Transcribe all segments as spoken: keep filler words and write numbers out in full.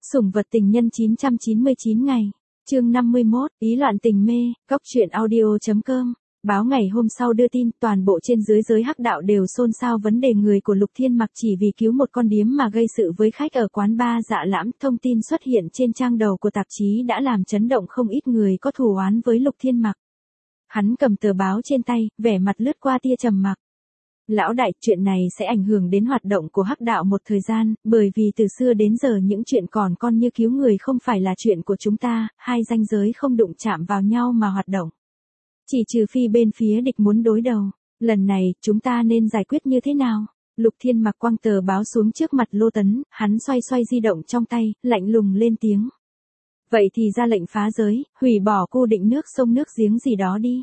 Sủng vật tình nhân chín trăm chín mươi chín ngày. Chương năm mươi mốt, ý loạn tình mê, cóc truyện audio chấm com. Báo ngày hôm sau đưa tin toàn bộ trên dưới giới hắc đạo đều xôn xao vấn đề người của Lục Thiên Mặc chỉ vì cứu một con điếm mà gây sự với khách ở quán bar Dạ Lãm. Thông tin xuất hiện trên trang đầu của tạp chí đã làm chấn động không ít người có thù oán với Lục Thiên Mặc. Hắn cầm tờ báo trên tay, vẻ mặt lướt qua tia trầm mặc. Lão đại, chuyện này sẽ ảnh hưởng đến hoạt động của hắc đạo một thời gian, bởi vì từ xưa đến giờ những chuyện còn con như cứu người không phải là chuyện của chúng ta, hai ranh giới không đụng chạm vào nhau mà hoạt động. Chỉ trừ phi bên phía địch muốn đối đầu, lần này chúng ta nên giải quyết như thế nào? Lục Thiên Mặc quăng tờ báo xuống trước mặt Lô Tấn, hắn xoay xoay di động trong tay, lạnh lùng lên tiếng. Vậy thì ra lệnh phá giới, hủy bỏ cô định nước sông nước giếng gì đó đi.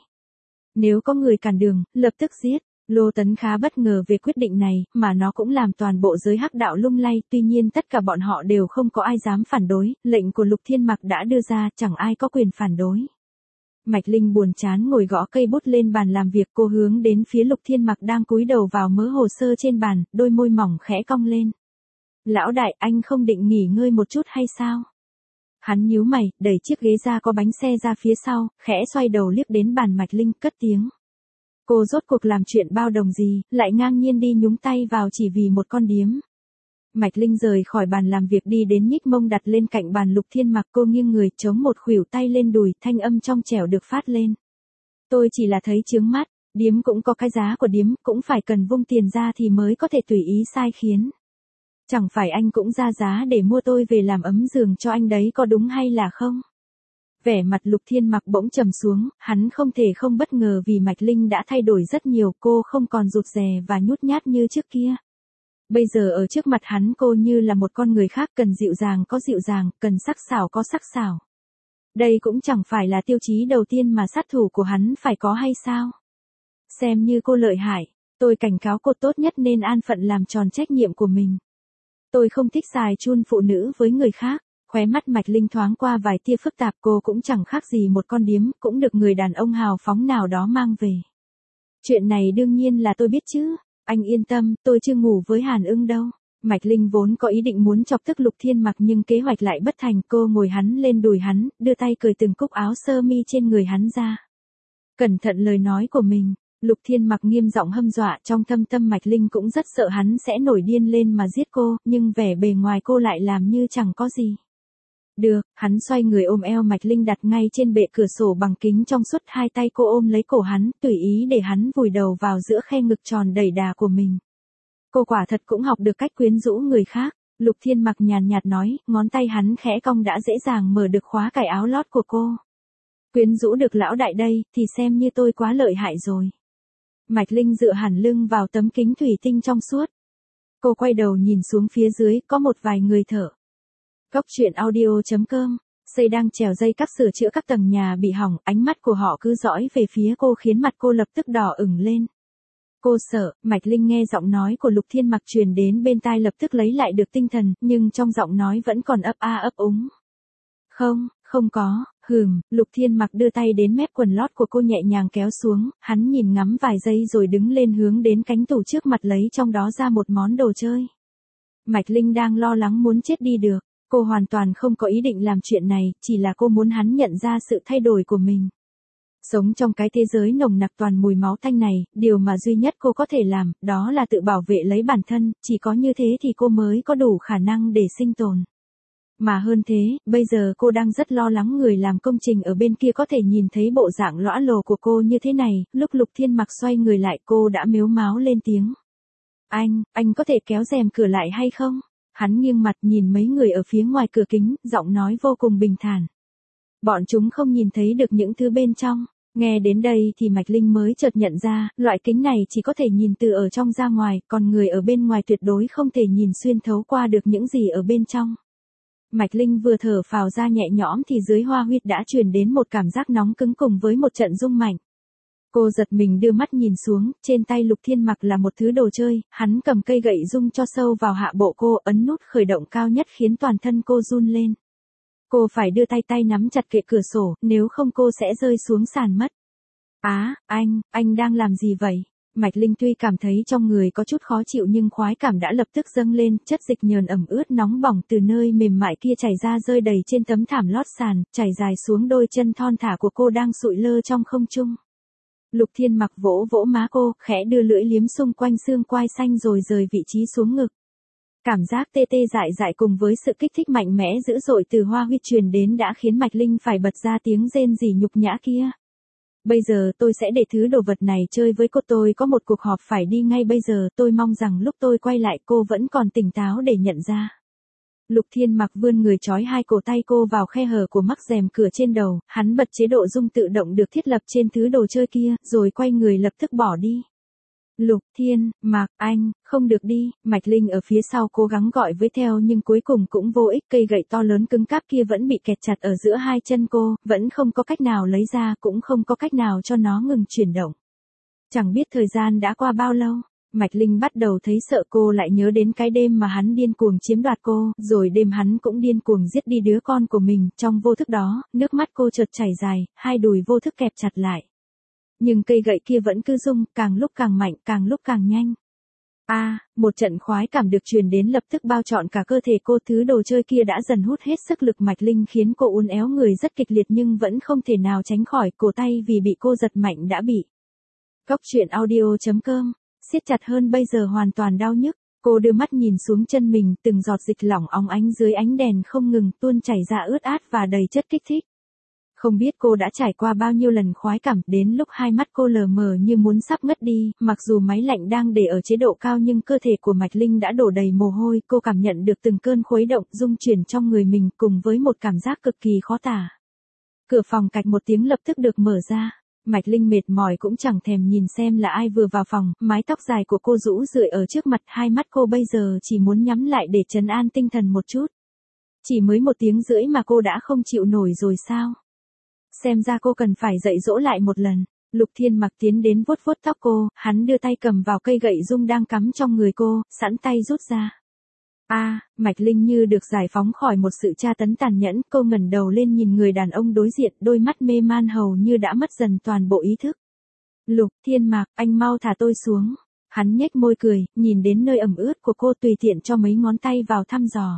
Nếu có người cản đường, lập tức giết. Lô Tấn khá bất ngờ về quyết định này, mà nó cũng làm toàn bộ giới hắc đạo lung lay, tuy nhiên tất cả bọn họ đều không có ai dám phản đối, lệnh của Lục Thiên Mặc đã đưa ra, chẳng ai có quyền phản đối. Mạch Linh buồn chán ngồi gõ cây bút lên bàn làm việc, cô hướng đến phía Lục Thiên Mặc đang cúi đầu vào mớ hồ sơ trên bàn, đôi môi mỏng khẽ cong lên. Lão đại, anh không định nghỉ ngơi một chút hay sao? Hắn nhíu mày, đẩy chiếc ghế ra có bánh xe ra phía sau, khẽ xoay đầu liếc đến bàn Mạch Linh, cất tiếng. Cô rốt cuộc làm chuyện bao đồng gì, lại ngang nhiên đi nhúng tay vào chỉ vì một con điếm. Mạch Linh rời khỏi bàn làm việc đi đến nhích mông đặt lên cạnh bàn Lục Thiên Mặc, cô nghiêng người chống một khuỷu tay lên đùi, thanh âm trong trẻo được phát lên. Tôi chỉ là thấy chướng mắt, điếm cũng có cái giá của điếm, cũng phải cần vung tiền ra thì mới có thể tùy ý sai khiến. Chẳng phải anh cũng ra giá để mua tôi về làm ấm giường cho anh đấy, có đúng hay là không? Vẻ mặt Lục Thiên Mặc bỗng trầm xuống, hắn không thể không bất ngờ vì Mạch Linh đã thay đổi rất nhiều, cô không còn rụt rè và nhút nhát như trước kia. Bây giờ ở trước mặt hắn cô như là một con người khác, cần dịu dàng có dịu dàng, cần sắc sảo có sắc sảo. Đây cũng chẳng phải là tiêu chí đầu tiên mà sát thủ của hắn phải có hay sao? Xem như cô lợi hại, tôi cảnh cáo cô tốt nhất nên an phận làm tròn trách nhiệm của mình. Tôi không thích xài chun phụ nữ với người khác. Khóe mắt Mạch Linh thoáng qua vài tia phức tạp, cô cũng chẳng khác gì một con điếm, cũng được người đàn ông hào phóng nào đó mang về. Chuyện này đương nhiên là tôi biết chứ, anh yên tâm, tôi chưa ngủ với Hàn Ưng đâu. Mạch Linh vốn có ý định muốn chọc tức Lục Thiên Mặc nhưng kế hoạch lại bất thành, cô ngồi hắn lên đùi hắn, đưa tay cởi từng cúc áo sơ mi trên người hắn ra. Cẩn thận lời nói của mình. Lục Thiên Mặc nghiêm giọng hâm dọa, trong thâm tâm Mạch Linh cũng rất sợ hắn sẽ nổi điên lên mà giết cô, nhưng vẻ bề ngoài cô lại làm như chẳng có gì. Được, hắn xoay người ôm eo Mạch Linh đặt ngay trên bệ cửa sổ bằng kính trong suốt, hai tay cô ôm lấy cổ hắn, tùy ý để hắn vùi đầu vào giữa khe ngực tròn đầy đà của mình. Cô quả thật cũng học được cách quyến rũ người khác, Lục Thiên Mặc nhàn nhạt nói, ngón tay hắn khẽ cong đã dễ dàng mở được khóa cài áo lót của cô. Quyến rũ được lão đại đây, thì xem như tôi quá lợi hại rồi. Mạch Linh dựa hẳn lưng vào tấm kính thủy tinh trong suốt. Cô quay đầu nhìn xuống phía dưới, có một vài người thở. Cóc truyện audio chấm com, xây đang trèo dây cáp sửa chữa các tầng nhà bị hỏng, ánh mắt của họ cứ dõi về phía cô khiến mặt cô lập tức đỏ ửng lên. Cô sợ, Mạch Linh nghe giọng nói của Lục Thiên Mặc truyền đến bên tai lập tức lấy lại được tinh thần, nhưng trong giọng nói vẫn còn ấp a ấp úng. Không, không có, hừm, Lục Thiên Mặc đưa tay đến mép quần lót của cô nhẹ nhàng kéo xuống, hắn nhìn ngắm vài giây rồi đứng lên hướng đến cánh tủ trước mặt lấy trong đó ra một món đồ chơi. Mạch Linh đang lo lắng muốn chết đi được. Cô hoàn toàn không có ý định làm chuyện này, chỉ là cô muốn hắn nhận ra sự thay đổi của mình. Sống trong cái thế giới nồng nặc toàn mùi máu tanh này, điều mà duy nhất cô có thể làm, đó là tự bảo vệ lấy bản thân, chỉ có như thế thì cô mới có đủ khả năng để sinh tồn. Mà hơn thế, bây giờ cô đang rất lo lắng người làm công trình ở bên kia có thể nhìn thấy bộ dạng lõa lồ của cô như thế này, lúc Lục Thiên Mặc xoay người lại cô đã mếu máo lên tiếng. Anh, anh có thể kéo rèm cửa lại hay không? Hắn nghiêng mặt nhìn mấy người ở phía ngoài cửa kính, giọng nói vô cùng bình thản. Bọn chúng không nhìn thấy được những thứ bên trong. Nghe đến đây thì Mạch Linh mới chợt nhận ra, loại kính này chỉ có thể nhìn từ ở trong ra ngoài, còn người ở bên ngoài tuyệt đối không thể nhìn xuyên thấu qua được những gì ở bên trong. Mạch Linh vừa thở phào ra nhẹ nhõm thì dưới hoa huyệt đã truyền đến một cảm giác nóng cứng cùng với một trận rung mạnh. Cô giật mình đưa mắt nhìn xuống, trên tay Lục Thiên Mặc là một thứ đồ chơi, hắn cầm cây gậy rung cho sâu vào hạ bộ cô, ấn nút khởi động cao nhất khiến toàn thân cô run lên. Cô phải đưa tay tay nắm chặt kệ cửa sổ, nếu không cô sẽ rơi xuống sàn mất. Á, à, anh, anh đang làm gì vậy? Mạch Linh tuy cảm thấy trong người có chút khó chịu nhưng khoái cảm đã lập tức dâng lên, chất dịch nhờn ẩm ướt nóng bỏng từ nơi mềm mại kia chảy ra rơi đầy trên tấm thảm lót sàn, chảy dài xuống đôi chân thon thả của cô đang sụi lơ trong không trung. Lục Thiên Mặc vỗ vỗ má cô, khẽ đưa lưỡi liếm xung quanh xương quai xanh rồi rời vị trí xuống ngực. Cảm giác tê tê dại dại cùng với sự kích thích mạnh mẽ dữ dội từ Hoa Huyết truyền đến đã khiến Mạch Linh phải bật ra tiếng rên rỉ nhục nhã kia. Bây giờ tôi sẽ để thứ đồ vật này chơi với cô, tôi có một cuộc họp phải đi ngay bây giờ, tôi mong rằng lúc tôi quay lại cô vẫn còn tỉnh táo để nhận ra. Lục Thiên Mặc vươn người trói hai cổ tay cô vào khe hở của mắc rèm cửa trên đầu, hắn bật chế độ rung tự động được thiết lập trên thứ đồ chơi kia, rồi quay người lập tức bỏ đi. Lục Thiên Mặc, anh, không được đi, Mạch Linh ở phía sau cố gắng gọi với theo nhưng cuối cùng cũng vô ích, cây gậy to lớn cứng cáp kia vẫn bị kẹt chặt ở giữa hai chân cô, vẫn không có cách nào lấy ra, cũng không có cách nào cho nó ngừng chuyển động. Chẳng biết thời gian đã qua bao lâu, Mạch Linh bắt đầu thấy sợ, cô lại nhớ đến cái đêm mà hắn điên cuồng chiếm đoạt cô, rồi đêm hắn cũng điên cuồng giết đi đứa con của mình, trong vô thức đó, nước mắt cô chợt chảy dài, hai đùi vô thức kẹp chặt lại. Nhưng cây gậy kia vẫn cứ rung, càng lúc càng mạnh, càng lúc càng nhanh. A, à, một trận khoái cảm được truyền đến lập tức bao trọn cả cơ thể cô, thứ đồ chơi kia đã dần hút hết sức lực Mạch Linh khiến cô uốn éo người rất kịch liệt nhưng vẫn không thể nào tránh khỏi, cổ tay vì bị cô giật mạnh đã bị. Cóc truyện audio chấm com, siết chặt hơn bây giờ hoàn toàn đau nhức, cô đưa mắt nhìn xuống chân mình, từng giọt dịch lỏng óng ánh dưới ánh đèn không ngừng tuôn chảy ra ướt át và đầy chất kích thích. Không biết cô đã trải qua bao nhiêu lần khoái cảm, đến lúc hai mắt cô lờ mờ như muốn sắp ngất đi, mặc dù máy lạnh đang để ở chế độ cao nhưng cơ thể của Mạch Linh đã đổ đầy mồ hôi, cô cảm nhận được từng cơn khuấy động, rung chuyển trong người mình cùng với một cảm giác cực kỳ khó tả. Cửa phòng cạch một tiếng lập tức được mở ra. Mạch Linh mệt mỏi cũng chẳng thèm nhìn xem là ai vừa vào phòng, mái tóc dài của cô rũ rượi ở trước mặt, hai mắt cô bây giờ chỉ muốn nhắm lại để trấn an tinh thần một chút. Chỉ mới một tiếng rưỡi mà cô đã không chịu nổi rồi sao? Xem ra cô cần phải dạy dỗ lại một lần. Lục Thiên Mặc tiến đến vuốt vuốt tóc cô, hắn đưa tay cầm vào cây gậy rung đang cắm trong người cô, sẵn tay rút ra. A, à, Mạch Linh như được giải phóng khỏi một sự tra tấn tàn nhẫn, cô ngẩng đầu lên nhìn người đàn ông đối diện, đôi mắt mê man hầu như đã mất dần toàn bộ ý thức. Lục Thiên Mặc, anh mau thả tôi xuống. Hắn nhếch môi cười, nhìn đến nơi ẩm ướt của cô tùy tiện cho mấy ngón tay vào thăm dò.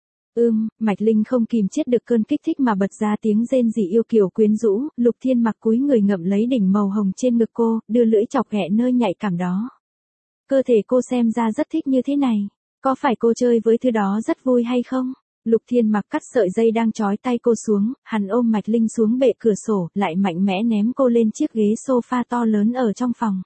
Ưm, Mạch Linh không kìm chết được cơn kích thích mà bật ra tiếng rên rỉ yêu kiều quyến rũ, Lục Thiên Mặc cúi người ngậm lấy đỉnh màu hồng trên ngực cô, đưa lưỡi chọc ghẹ nơi nhạy cảm đó. Cơ thể cô xem ra rất thích như thế này, có phải cô chơi với thứ đó rất vui hay không? Lục Thiên Mặc cắt sợi dây đang trói tay cô xuống, hắn ôm Mạch Linh xuống bệ cửa sổ, lại mạnh mẽ ném cô lên chiếc ghế sofa to lớn ở trong phòng.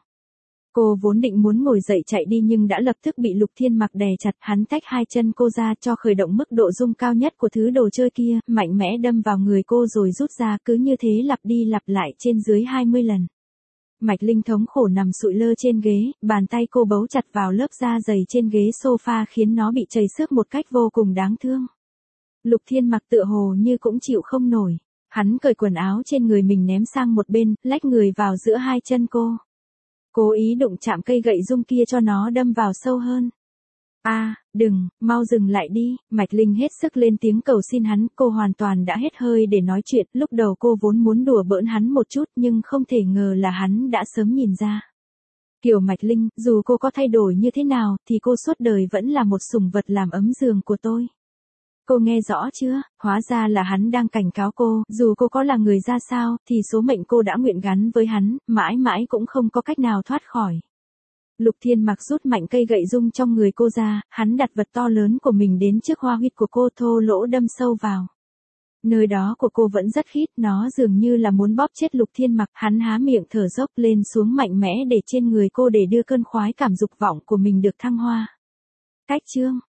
Cô vốn định muốn ngồi dậy chạy đi nhưng đã lập tức bị Lục Thiên Mặc đè chặt, hắn tách hai chân cô ra cho khởi động mức độ rung cao nhất của thứ đồ chơi kia, mạnh mẽ đâm vào người cô rồi rút ra, cứ như thế lặp đi lặp lại trên dưới hai mươi lần. Mạch Linh thống khổ nằm sụi lơ trên ghế, bàn tay cô bấu chặt vào lớp da dày trên ghế sofa khiến nó bị trầy xước một cách vô cùng đáng thương. Lục Thiên Mặc tựa hồ như cũng chịu không nổi, hắn cởi quần áo trên người mình ném sang một bên, lách người vào giữa hai chân cô. Cố ý đụng chạm cây gậy rung kia cho nó đâm vào sâu hơn. A, à, đừng, mau dừng lại đi, Mạch Linh hết sức lên tiếng cầu xin hắn, cô hoàn toàn đã hết hơi để nói chuyện, lúc đầu cô vốn muốn đùa bỡn hắn một chút nhưng không thể ngờ là hắn đã sớm nhìn ra. Kiểu Mạch Linh, dù cô có thay đổi như thế nào thì cô suốt đời vẫn là một sủng vật làm ấm giường của tôi. Cô nghe rõ chưa, hóa ra là hắn đang cảnh cáo cô, dù cô có là người ra sao, thì số mệnh cô đã nguyện gắn với hắn, mãi mãi cũng không có cách nào thoát khỏi. Lục Thiên Mặc rút mạnh cây gậy rung trong người cô ra, hắn đặt vật to lớn của mình đến trước hoa huyệt của cô, thô lỗ đâm sâu vào. Nơi đó của cô vẫn rất khít, nó dường như là muốn bóp chết Lục Thiên Mặc, hắn há miệng thở dốc lên xuống mạnh mẽ để trên người cô để đưa cơn khoái cảm dục vọng của mình được thăng hoa. Cách chương